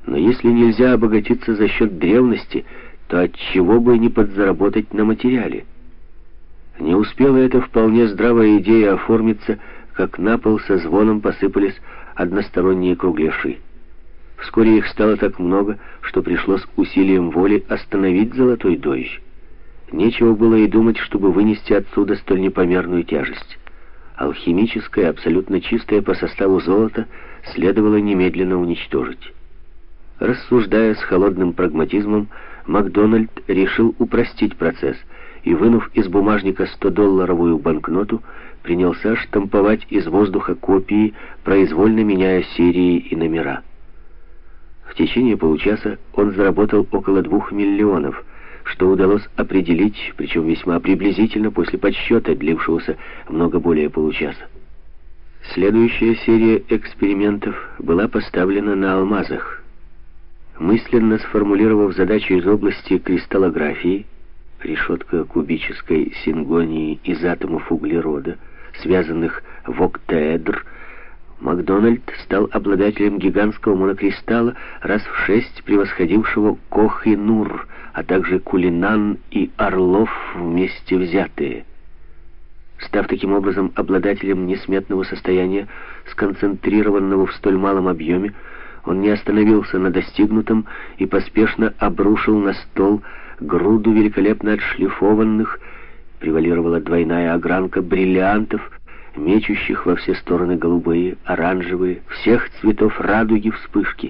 Но если нельзя обогатиться за счет древности, то отчего бы не подзаработать на материале? Не успела эта вполне здравая идея оформиться, как на пол со звоном посыпались односторонние кругляши. Вскоре их стало так много, что пришлось усилием воли остановить золотой дождь. Нечего было и думать, чтобы вынести отсюда столь непомерную тяжесть. Алхимическое, абсолютно чистое по составу золото следовало немедленно уничтожить. Рассуждая с холодным прагматизмом, Макдональд решил упростить процесс и, вынув из бумажника 100-долларовую банкноту, принялся штамповать из воздуха копии, произвольно меняя серии и номера. В течение получаса он заработал около 2 миллионов, что удалось определить, причем весьма приблизительно после подсчета, длившегося много более получаса. Следующая серия экспериментов была поставлена на алмазах. Мысленно сформулировав задачу из области кристаллографии, решетка кубической сингонии из атомов углерода, связанных в октаэдр, Макдональд стал обладателем гигантского монокристалла, раз в 6 превосходившего Кох-и-Нур, а также Кулинан и Орлов вместе взятые. Став таким образом обладателем несметного состояния, сконцентрированного в столь малом объеме, он не остановился на достигнутом и поспешно обрушил на стол груду великолепно отшлифованных, превалировала двойная огранка бриллиантов, мечущих во все стороны голубые, оранжевые, всех цветов радуги вспышки.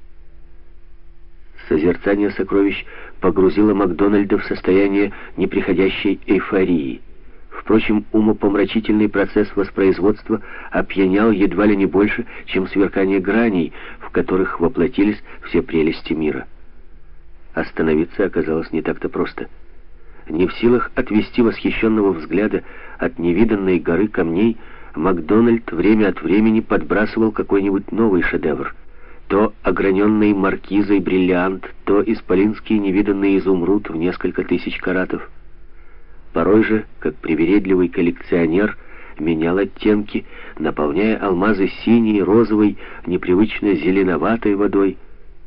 Созерцание сокровищ погрузило Макдональда в состояние неприходящей эйфории. Впрочем, умопомрачительный процесс воспроизводства опьянял едва ли не больше, чем сверкание граней, в которых воплотились все прелести мира. Остановиться оказалось не так-то просто. Не в силах отвести восхищенного взгляда от невиданной горы камней, Макдональд время от времени подбрасывал какой-нибудь новый шедевр. То ограненный маркизой бриллиант, то исполинский невиданный изумруд в несколько тысяч каратов. Порой же, как привередливый коллекционер, менял оттенки, наполняя алмазы синей, розовой, непривычно зеленоватой водой.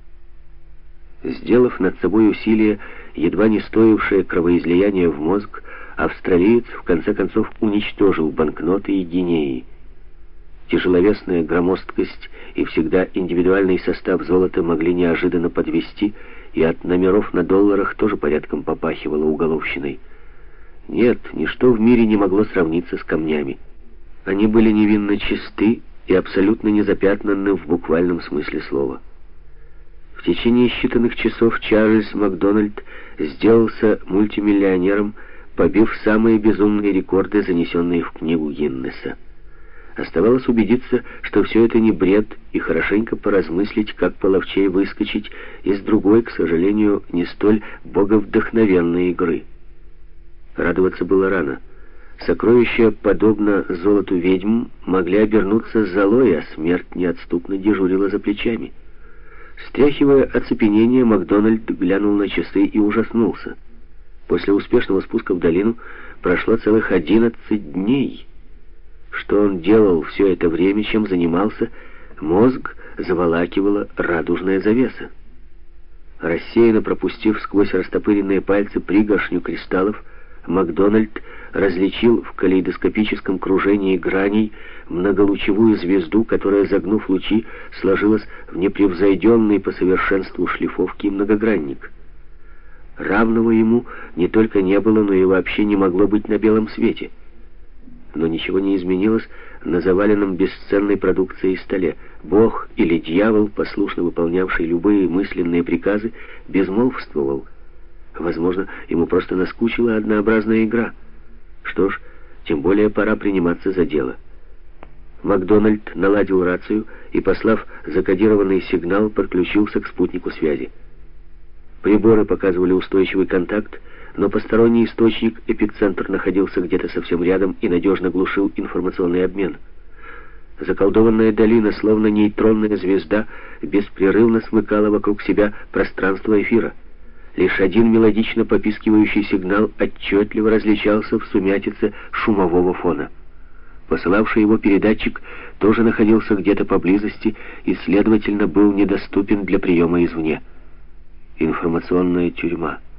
Сделав над собой усилие, едва не стоившее кровоизлияния в мозг, австралиец в конце концов уничтожил банкноты и гинеи. Тяжеловесная громоздкость и всегда индивидуальный состав золота могли неожиданно подвести, и от номеров на долларах тоже порядком попахивало уголовщиной. Нет, ничто в мире не могло сравниться с камнями. Они были невинно чисты и абсолютно не запятнаны в буквальном смысле слова. В течение считанных часов Чарльз Макдональд сделался мультимиллионером, побив самые безумные рекорды, занесенные в книгу Гиннесса. Оставалось убедиться, что все это не бред, и хорошенько поразмыслить, как половчей выскочить из другой, к сожалению, не столь боговдохновенной игры. Радоваться было рано. Сокровища, подобно золоту ведьм, могли обернуться золой, а смерть неотступно дежурила за плечами. Стряхивая оцепенение, Макдональд глянул на часы и ужаснулся. После успешного спуска в долину прошло целых 11 дней. Что он делал все это время, чем занимался, мозг заволакивала радужная завеса. Рассеянно пропустив сквозь растопыренные пальцы пригоршню кристаллов, Макдональд различил в калейдоскопическом кружении граней многолучевую звезду, которая, загнув лучи, сложилась в непревзойденный по совершенству шлифовки многогранник. Равного ему не только не было, но и вообще не могло быть на белом свете. Но ничего не изменилось на заваленном бесценной продукцией столе. Бог или дьявол, послушно выполнявший любые мысленные приказы, безмолвствовал. Возможно, ему просто наскучила однообразная игра. Что ж, тем более пора приниматься за дело. Макдональд наладил рацию и, послав закодированный сигнал, подключился к спутнику связи. Приборы показывали устойчивый контакт, но посторонний источник, эпицентр, находился где-то совсем рядом и надежно глушил информационный обмен. Заколдованная долина, словно нейтронная звезда, беспрерывно смыкала вокруг себя пространство эфира. Лишь один мелодично попискивающий сигнал отчетливо различался в сумятице шумового фона. Посылавший его передатчик тоже находился где-то поблизости и, следовательно, был недоступен для приема извне. Информационная тюрьма.